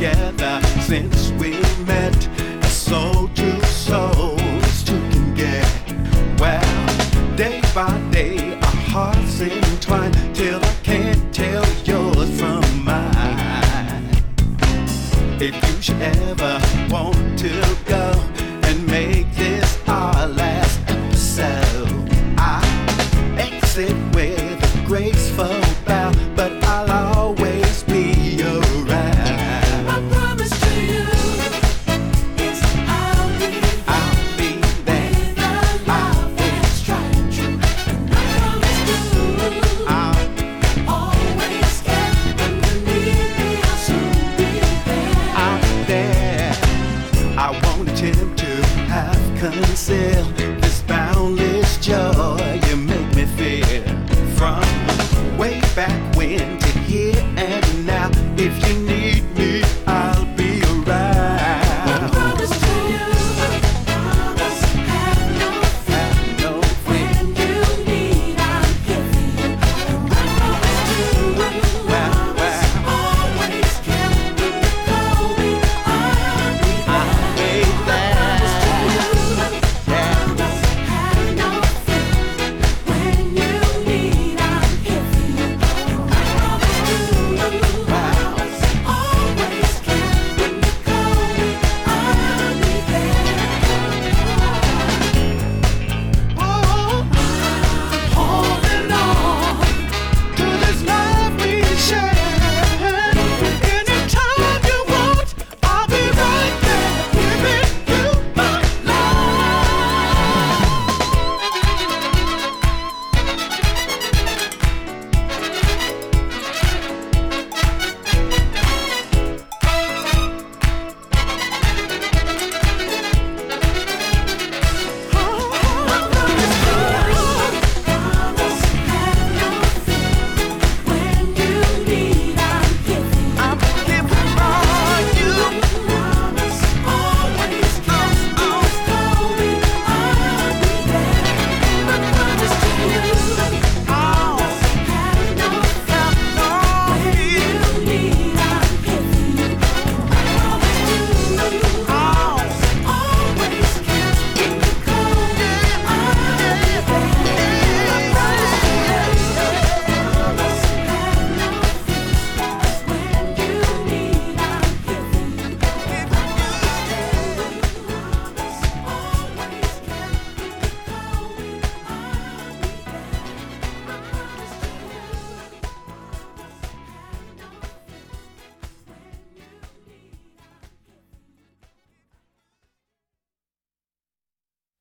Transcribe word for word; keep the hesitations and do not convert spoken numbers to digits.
together since we met. Soul to soul, it's two can get. Well, day by day, our hearts entwine till I can't tell yours from mine. If you should ever want to go and make this our last episode, I exit with a graceful bow, but I'll always be around. I promise to you, it's I'll be there. I'll be there. With a love that's tried and true. And I promise to I'll, always care. When you need me, I'll soon be there. I'm there. I won't attempt to have conceal this boundless joy you make me feel. From way back when to here and now, if you